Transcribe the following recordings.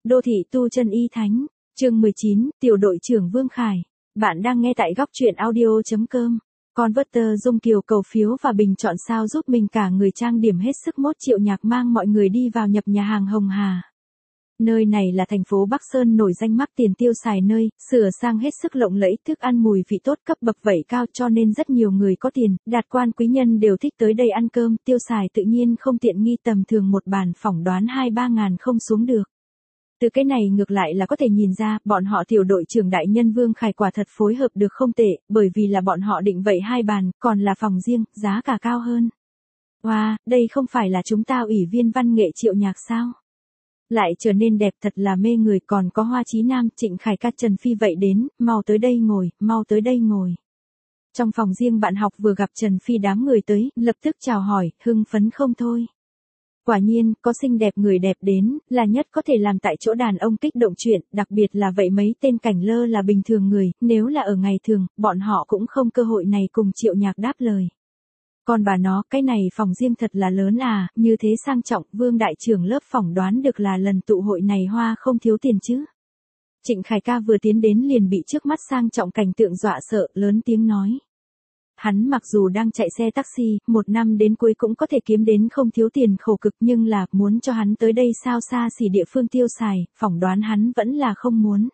Đô thị tu chân y thánh, chương 19, tiểu đội trưởng Vương Khải. Bạn đang nghe tại góc truyện audio.com. Converter Dung Kiều cầu phiếu và bình chọn sao giúp mình cả người trang điểm hết sức. Mốt Triệu Nhạc mang mọi người đi vào nhập nhà hàng Hồng Hà. Nơi này là thành phố Bắc Sơn nổi danh mắc tiền tiêu xài nơi, sửa sang hết sức lộng lẫy, thức ăn mùi vị tốt, cấp bậc vẩy cao, cho nên rất nhiều người có tiền, đạt quan quý nhân đều thích tới đây ăn cơm, tiêu xài tự nhiên không tiện nghi, tầm thường một bàn phỏng đoán 2-3 ngàn không xuống được. Từ cái này ngược lại là có thể nhìn ra, bọn họ tiểu đội trưởng đại nhân Vương Khải quả thật phối hợp được không tệ, bởi vì là bọn họ định vậy 2 bàn, còn là phòng riêng, giá cả cao hơn. Wow, đây không phải là chúng ta ủy viên văn nghệ Triệu Nhạc sao? Lại trở nên đẹp thật là mê người, còn có Hoa Chí Nam, Trịnh Khải ca, Trần Phi vậy đến, mau tới đây ngồi, mau tới đây ngồi. Trong phòng riêng bạn học vừa gặp Trần Phi, đám người tới, lập tức chào hỏi, hưng phấn không thôi. Quả nhiên, có xinh đẹp người đẹp đến, là nhất có thể làm tại chỗ đàn ông kích động chuyện, đặc biệt là vậy mấy tên cảnh lơ là bình thường người, nếu là ở ngày thường, bọn họ cũng không cơ hội này cùng Triệu Nhạc đáp lời. Còn bà nó, cái này phòng riêng thật là lớn à, như thế sang trọng, Vương đại trưởng lớp phỏng đoán được là lần tụ hội này hoa không thiếu tiền chứ. Trịnh Khải ca vừa tiến đến liền bị trước mắt sang trọng cảnh tượng dọa sợ, lớn tiếng nói. Hắn mặc dù đang chạy xe taxi, 1 năm đến cuối cũng có thể kiếm đến không thiếu tiền khổ cực, nhưng là muốn cho hắn tới đây sao xa xỉ địa phương tiêu xài, phỏng đoán hắn vẫn là không muốn.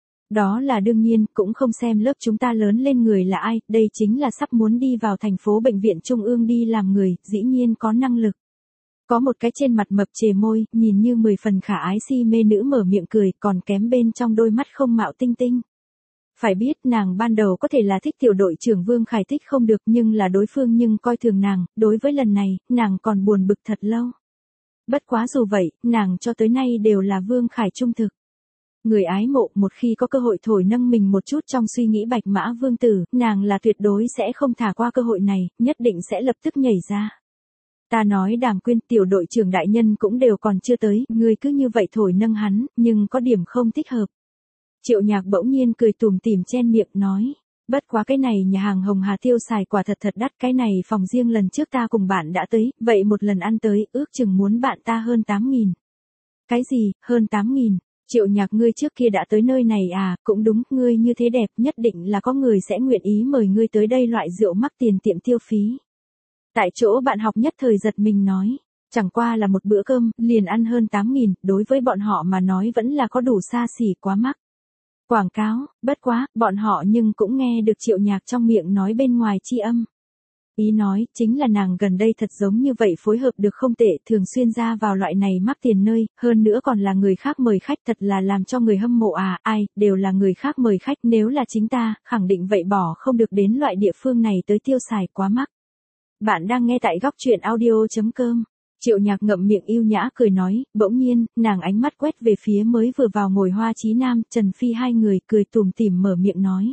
Đó là đương nhiên, cũng không xem lớp chúng ta lớn lên người là ai, đây chính là sắp muốn đi vào thành phố bệnh viện trung ương đi làm người, dĩ nhiên có năng lực. Có một cái trên mặt mập chề môi, nhìn như 10 phần khả ái si mê nữ mở miệng cười, còn kém bên trong đôi mắt không mạo tinh tinh. Phải biết nàng ban đầu có thể là thích tiểu đội trưởng Vương Khải, thích không được, nhưng là đối phương nhưng coi thường nàng, đối với lần này, nàng còn buồn bực thật lâu. Bất quá dù vậy, nàng cho tới nay đều là Vương Khải trung thực. Người ái mộ, một khi có cơ hội thổi nâng mình một chút trong suy nghĩ Bạch Mã Vương tử, nàng là tuyệt đối sẽ không thả qua cơ hội này, nhất định sẽ lập tức nhảy ra. Ta nói Đàm Quyên, tiểu đội trưởng đại nhân cũng đều còn chưa tới, ngươi cứ như vậy thổi nâng hắn, nhưng có điểm không thích hợp. Triệu Nhạc bỗng nhiên cười tủm tỉm chen miệng nói, bất quá cái này nhà hàng Hồng Hà tiêu xài quả thật thật đắt, cái này phòng riêng lần trước ta cùng bạn đã tới, vậy một lần ăn tới, ước chừng muốn bạn ta hơn 8.000. Cái gì, hơn 8.000? Triệu Nhạc, ngươi trước kia đã tới nơi này à, cũng đúng, ngươi như thế đẹp, nhất định là có người sẽ nguyện ý mời ngươi tới đây loại rượu mắc tiền tiệm tiêu phí. Tại chỗ bạn học nhất thời giật mình nói, chẳng qua là một bữa cơm, liền ăn hơn 8.000, đối với bọn họ mà nói vẫn là có đủ xa xỉ, quá mắc. Quảng cáo, bất quá, bọn họ nhưng cũng nghe được Triệu Nhạc trong miệng nói bên ngoài chi âm. Ý nói, chính là nàng gần đây thật giống như vậy phối hợp được không tệ, thường xuyên ra vào loại này mắc tiền nơi, hơn nữa còn là người khác mời khách, thật là làm cho người hâm mộ à, ai, đều là người khác mời khách, nếu là chính ta, khẳng định vậy bỏ không được đến loại địa phương này tới tiêu xài, quá mắc. Bạn đang nghe tại góc truyện audio.com. Triệu Nhạc ngậm miệng yêu nhã cười nói, bỗng nhiên, nàng ánh mắt quét về phía mới vừa vào ngồi Hoa Chí Nam, Trần Phi hai người, cười tủm tỉm mở miệng nói.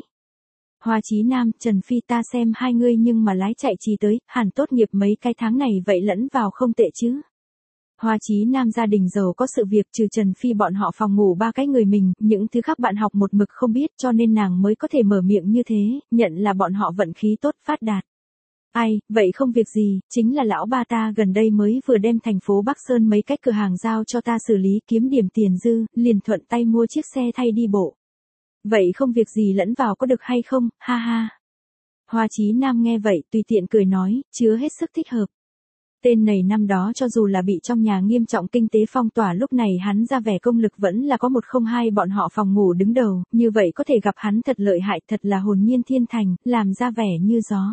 Hoa Chí Nam, Trần Phi, ta xem hai ngươi nhưng mà lái chạy trì tới, hẳn tốt nghiệp mấy cái tháng này vậy lẫn vào không tệ chứ. Hoa Chí Nam gia đình giàu có sự việc, trừ Trần Phi bọn họ phòng ngủ 3 cái người mình, những thứ khác bạn học một mực không biết, cho nên nàng mới có thể mở miệng như thế, nhận là bọn họ vận khí tốt, phát đạt. Ai, vậy không việc gì, chính là lão ba ta gần đây mới vừa đem thành phố Bắc Sơn mấy cái cửa hàng giao cho ta xử lý, kiếm điểm tiền dư, liền thuận tay mua chiếc xe thay đi bộ. Vậy không việc gì lẫn vào có được hay không, ha ha. Hoa Chí Nam nghe vậy, tùy tiện cười nói, chứa hết sức thích hợp. Tên này năm đó cho dù là bị trong nhà nghiêm trọng kinh tế phong tỏa, lúc này hắn ra vẻ công lực vẫn là có 102 bọn họ phòng ngủ đứng đầu, như vậy có thể gặp hắn thật lợi hại, thật là hồn nhiên thiên thành, làm ra vẻ như gió.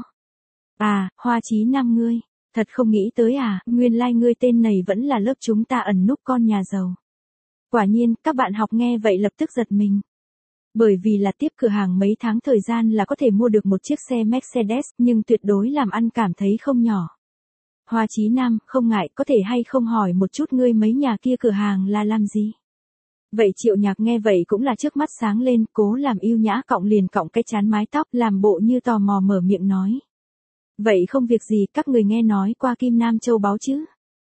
À, Hoa Chí Nam ngươi, thật không nghĩ tới à, nguyên lai ngươi tên này vẫn là lớp chúng ta ẩn núp con nhà giàu. Quả nhiên, các bạn học nghe vậy lập tức giật mình. Bởi vì là tiếp cửa hàng mấy tháng thời gian là có thể mua được một chiếc xe Mercedes, nhưng tuyệt đối làm ăn cảm thấy không nhỏ. Hoa Chí Nam, không ngại, có thể hay không hỏi một chút ngươi mấy nhà kia cửa hàng là làm gì? Vậy Triệu Nhạc nghe vậy cũng là trước mắt sáng lên, cố làm yêu nhã cọng liền cọng cái chán mái tóc, làm bộ như tò mò mở miệng nói. Vậy không việc gì, các người nghe nói qua Kim Nam Châu Báu chứ?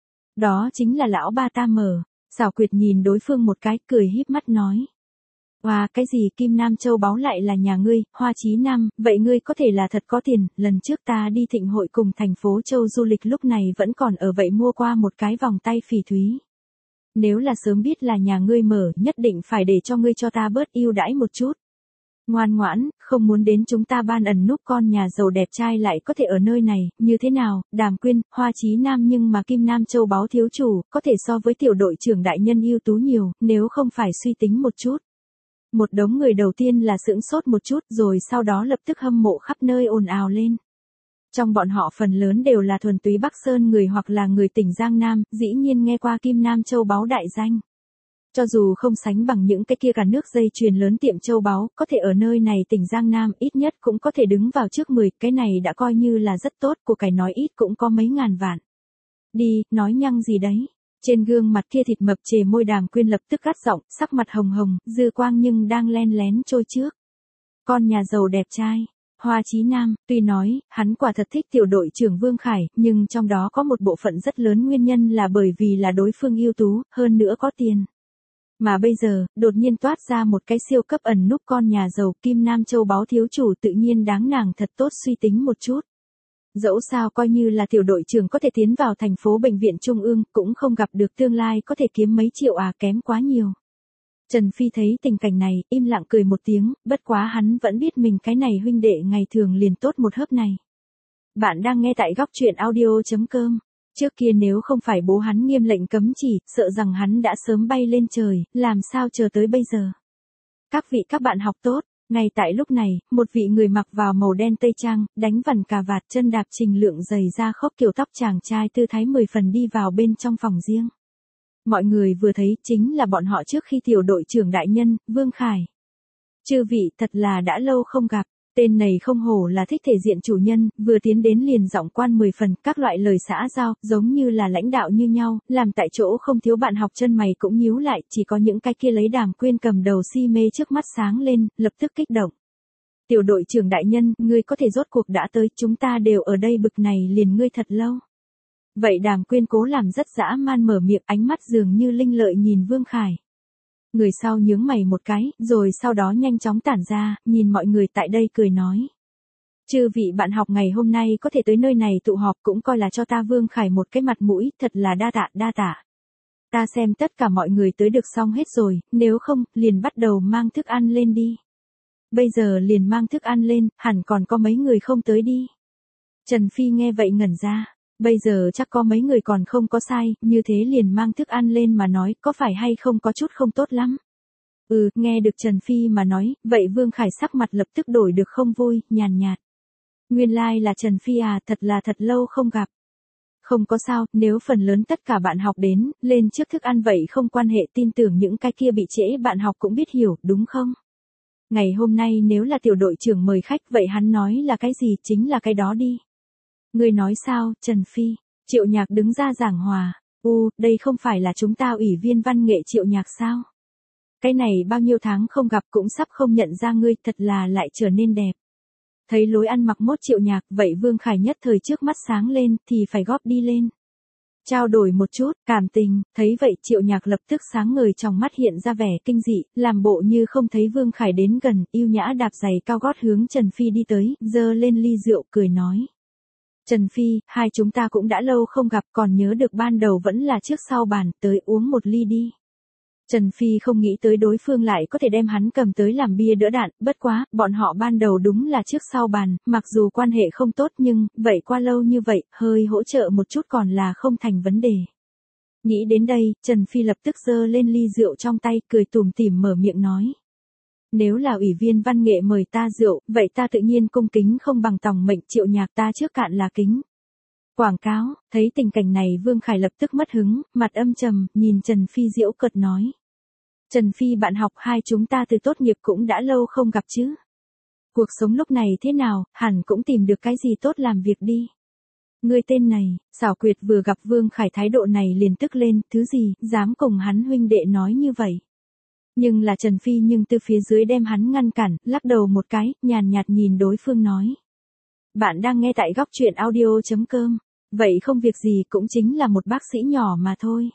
Đó chính là lão ba ta mở. Xảo Quyệt nhìn đối phương một cái, cười híp mắt nói. Wow, cái gì Kim Nam Châu Báu lại là nhà ngươi, Hoa Chí Nam, vậy ngươi có thể là thật có tiền, lần trước ta đi thịnh hội cùng thành phố Châu du lịch lúc này vẫn còn ở vậy mua qua một cái vòng tay phỉ thúy. Nếu là sớm biết là nhà ngươi mở, nhất định phải để cho ngươi cho ta bớt ưu đãi một chút. Ngoan ngoãn, không muốn đến chúng ta ban ẩn núp con nhà giàu đẹp trai lại có thể ở nơi này, như thế nào, Đàm Quyên, Hoa Chí Nam nhưng mà Kim Nam Châu Báu thiếu chủ, có thể so với tiểu đội trưởng đại nhân ưu tú nhiều, nếu không phải suy tính một chút. Một đống người đầu tiên là sững sốt một chút rồi sau đó lập tức hâm mộ khắp nơi ồn ào lên. Trong bọn họ phần lớn đều là thuần túy Bắc Sơn người hoặc là người tỉnh Giang Nam, dĩ nhiên nghe qua Kim Nam Châu Báu đại danh. Cho dù không sánh bằng những cái kia cả nước dây chuyền lớn tiệm châu báu, có thể ở nơi này tỉnh Giang Nam ít nhất cũng có thể đứng vào trước 10, cái này đã coi như là rất tốt, của cải nói ít cũng có mấy ngàn vạn. Đi, nói nhăng gì đấy. Trên gương mặt kia thịt mập chề môi Đàm Quyên lập tức gắt giọng, sắc mặt hồng hồng, dư quang nhưng đang len lén trôi trước. Con nhà giàu đẹp trai. Hoa Chí Nam, tuy nói, hắn quả thật thích tiểu đội trưởng Vương Khải, nhưng trong đó có một bộ phận rất lớn nguyên nhân là bởi vì là đối phương ưu tú, hơn nữa có tiền. Mà bây giờ, đột nhiên toát ra một cái siêu cấp ẩn núp con nhà giàu Kim Nam Châu Báu thiếu chủ tự nhiên đáng nàng thật tốt suy tính một chút. Dẫu sao coi như là tiểu đội trưởng có thể tiến vào thành phố bệnh viện Trung ương, cũng không gặp được tương lai có thể kiếm mấy triệu kém quá nhiều. Trần Phi thấy tình cảnh này, im lặng cười một tiếng, bất quá hắn vẫn biết mình cái này huynh đệ ngày thường liền tốt một hớp này. Bạn đang nghe tại góc truyện audio.com. Trước kia nếu không phải bố hắn nghiêm lệnh cấm chỉ, sợ rằng hắn đã sớm bay lên trời, làm sao chờ tới bây giờ. Các vị các bạn học tốt, ngay tại lúc này, một vị người mặc vào màu đen tây trang, đánh vần cà vạt chân đạp trình lượng giày da khốc kiểu tóc chàng trai tư thái 10 phần đi vào bên trong phòng riêng. Mọi người vừa thấy chính là bọn họ trước khi tiểu đội trưởng đại nhân, Vương Khải. Chư vị thật là đã lâu không gặp. Tên này không hổ là thích thể diện chủ nhân, vừa tiến đến liền giọng quan 10 phần, các loại lời xã giao, giống như là lãnh đạo như nhau, làm tại chỗ không thiếu bạn học chân mày cũng nhíu lại, chỉ có những cái kia lấy Đàm Quyên cầm đầu si mê trước mắt sáng lên, lập tức kích động. Tiểu đội trưởng đại nhân, ngươi có thể rốt cuộc đã tới, chúng ta đều ở đây bực này liền ngươi thật lâu. Vậy Đàm Quyên cố làm rất dã man mở miệng, ánh mắt dường như linh lợi nhìn Vương Khải. Người sau nhướng mày một cái, rồi sau đó nhanh chóng tản ra, nhìn mọi người tại đây cười nói. Chư vị bạn học ngày hôm nay có thể tới nơi này tụ họp cũng coi là cho ta Vương Khải một cái mặt mũi, thật là đa tạ. Ta xem tất cả mọi người tới được xong hết rồi, nếu không, liền bắt đầu mang thức ăn lên đi. Bây giờ liền mang thức ăn lên, hẳn còn có mấy người không tới đi. Trần Phi nghe vậy ngẩn ra. Bây giờ chắc có mấy người còn không có sai, như thế liền mang thức ăn lên mà nói, có phải hay không có chút không tốt lắm. Nghe được Trần Phi mà nói, vậy Vương Khải sắc mặt lập tức đổi được không vui, nhàn nhạt. Nguyên lai là Trần Phi thật là thật lâu không gặp. Không có sao, nếu phần lớn tất cả bạn học đến, lên trước thức ăn vậy không quan hệ, tin tưởng những cái kia bị trễ bạn học cũng biết hiểu, đúng không? Ngày hôm nay nếu là tiểu đội trưởng mời khách vậy hắn nói là cái gì chính là cái đó đi. Ngươi nói sao, Trần Phi? Triệu Nhạc đứng ra giảng hòa. Đây không phải là chúng ta ủy viên văn nghệ Triệu Nhạc sao? Cái này bao nhiêu tháng không gặp cũng sắp không nhận ra ngươi, thật là lại trở nên đẹp. Thấy lối ăn mặc mốt Triệu Nhạc, vậy Vương Khải nhất thời trước mắt sáng lên, thì phải góp đi lên. Trao đổi một chút, cảm tình, thấy vậy Triệu Nhạc lập tức sáng ngời trong mắt hiện ra vẻ kinh dị, làm bộ như không thấy Vương Khải đến gần, yêu nhã đạp giày cao gót hướng Trần Phi đi tới, giơ lên ly rượu cười nói. Trần Phi, hai chúng ta cũng đã lâu không gặp, còn nhớ được ban đầu vẫn là trước sau bàn, tới uống một ly đi. Trần Phi không nghĩ tới đối phương lại có thể đem hắn cầm tới làm bia đỡ đạn, bất quá, bọn họ ban đầu đúng là trước sau bàn, mặc dù quan hệ không tốt nhưng, vậy qua lâu như vậy, hơi hỗ trợ một chút còn là không thành vấn đề. Nghĩ đến đây, Trần Phi lập tức giơ lên ly rượu trong tay, cười tủm tỉm mở miệng nói. Nếu là ủy viên văn nghệ mời ta rượu, vậy ta tự nhiên cung kính không bằng tòng mệnh Triệu Nhạc ta trước cạn là kính. Quảng cáo, thấy tình cảnh này Vương Khải lập tức mất hứng, mặt âm trầm, nhìn Trần Phi giễu cợt nói. Trần Phi bạn học hai chúng ta từ tốt nghiệp cũng đã lâu không gặp chứ. Cuộc sống lúc này thế nào, hẳn cũng tìm được cái gì tốt làm việc đi. Người tên này, xảo quyệt vừa gặp Vương Khải thái độ này liền tức lên, thứ gì, dám cùng hắn huynh đệ nói như vậy. Nhưng là Trần Phi nhưng từ phía dưới đem hắn ngăn cản, lắc đầu một cái, nhàn nhạt nhìn đối phương nói. Bạn đang nghe tại góc truyện audio.com. Vậy không việc gì cũng chính là một bác sĩ nhỏ mà thôi.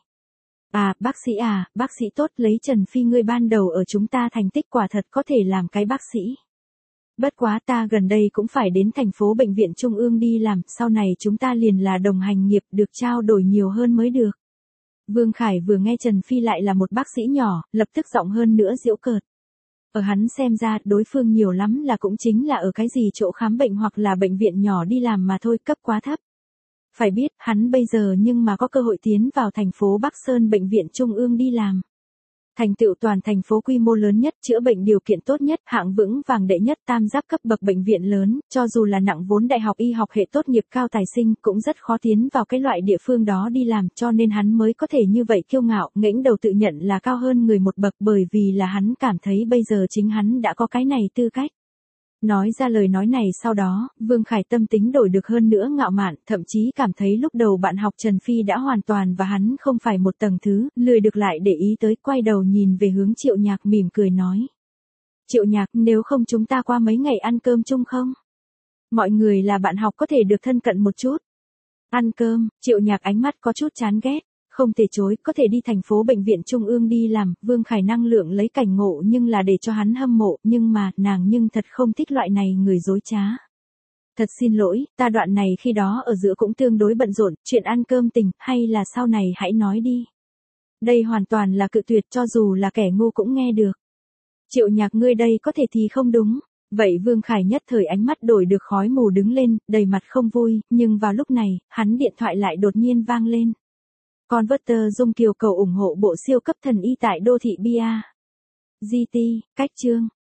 Bác sĩ tốt lấy Trần Phi ngươi ban đầu ở chúng ta thành tích quả thật có thể làm cái bác sĩ. Bất quá ta gần đây cũng phải đến thành phố bệnh viện Trung ương đi làm, sau này chúng ta liền là đồng hành nghiệp được trao đổi nhiều hơn mới được. Vương Khải vừa nghe Trần Phi lại là một bác sĩ nhỏ, lập tức giọng hơn nữa giễu cợt. Ở hắn xem ra, đối phương nhiều lắm là cũng chính là ở cái gì chỗ khám bệnh hoặc là bệnh viện nhỏ đi làm mà thôi, cấp quá thấp. Phải biết, hắn bây giờ nhưng mà có cơ hội tiến vào thành phố Bắc Sơn bệnh viện trung ương đi làm. Thành tựu toàn thành phố quy mô lớn nhất, chữa bệnh điều kiện tốt nhất, hạng vững vàng đệ nhất, tam giáp cấp bậc bệnh viện lớn, cho dù là nặng vốn đại học y học hệ tốt nghiệp cao tài sinh cũng rất khó tiến vào cái loại địa phương đó đi làm, cho nên hắn mới có thể như vậy kiêu ngạo, nghễnh đầu tự nhận là cao hơn người một bậc, bởi vì là hắn cảm thấy bây giờ chính hắn đã có cái này tư cách. Nói ra lời nói này sau đó, Vương Khải tâm tính đổi được hơn nữa ngạo mạn, thậm chí cảm thấy lúc đầu bạn học Trần Phi đã hoàn toàn và hắn không phải một tầng thứ, lười được lại để ý tới, quay đầu nhìn về hướng Triệu Nhạc mỉm cười nói. Triệu Nhạc, nếu không chúng ta qua mấy ngày ăn cơm chung không? Mọi người là bạn học có thể được thân cận một chút. Ăn cơm, Triệu Nhạc ánh mắt có chút chán ghét. Không thể chối, có thể đi thành phố bệnh viện trung ương đi làm, Vương Khải năng lượng lấy cảnh ngộ nhưng là để cho hắn hâm mộ, nhưng mà, nàng nhưng thật không thích loại này người dối trá. Thật xin lỗi, ta đoạn này khi đó ở giữa cũng tương đối bận rộn, chuyện ăn cơm tình, hay là sau này hãy nói đi. Đây hoàn toàn là cự tuyệt, cho dù là kẻ ngu cũng nghe được. Triệu Nhạc, ngươi đây có thể thì không đúng. Vậy Vương Khải nhất thời ánh mắt đổi được khói mù đứng lên, đầy mặt không vui, nhưng vào lúc này, hắn điện thoại lại đột nhiên vang lên. Converter Dung Kiều cầu ủng hộ bộ siêu cấp thần y tại đô thị Bia. GT, cách chương.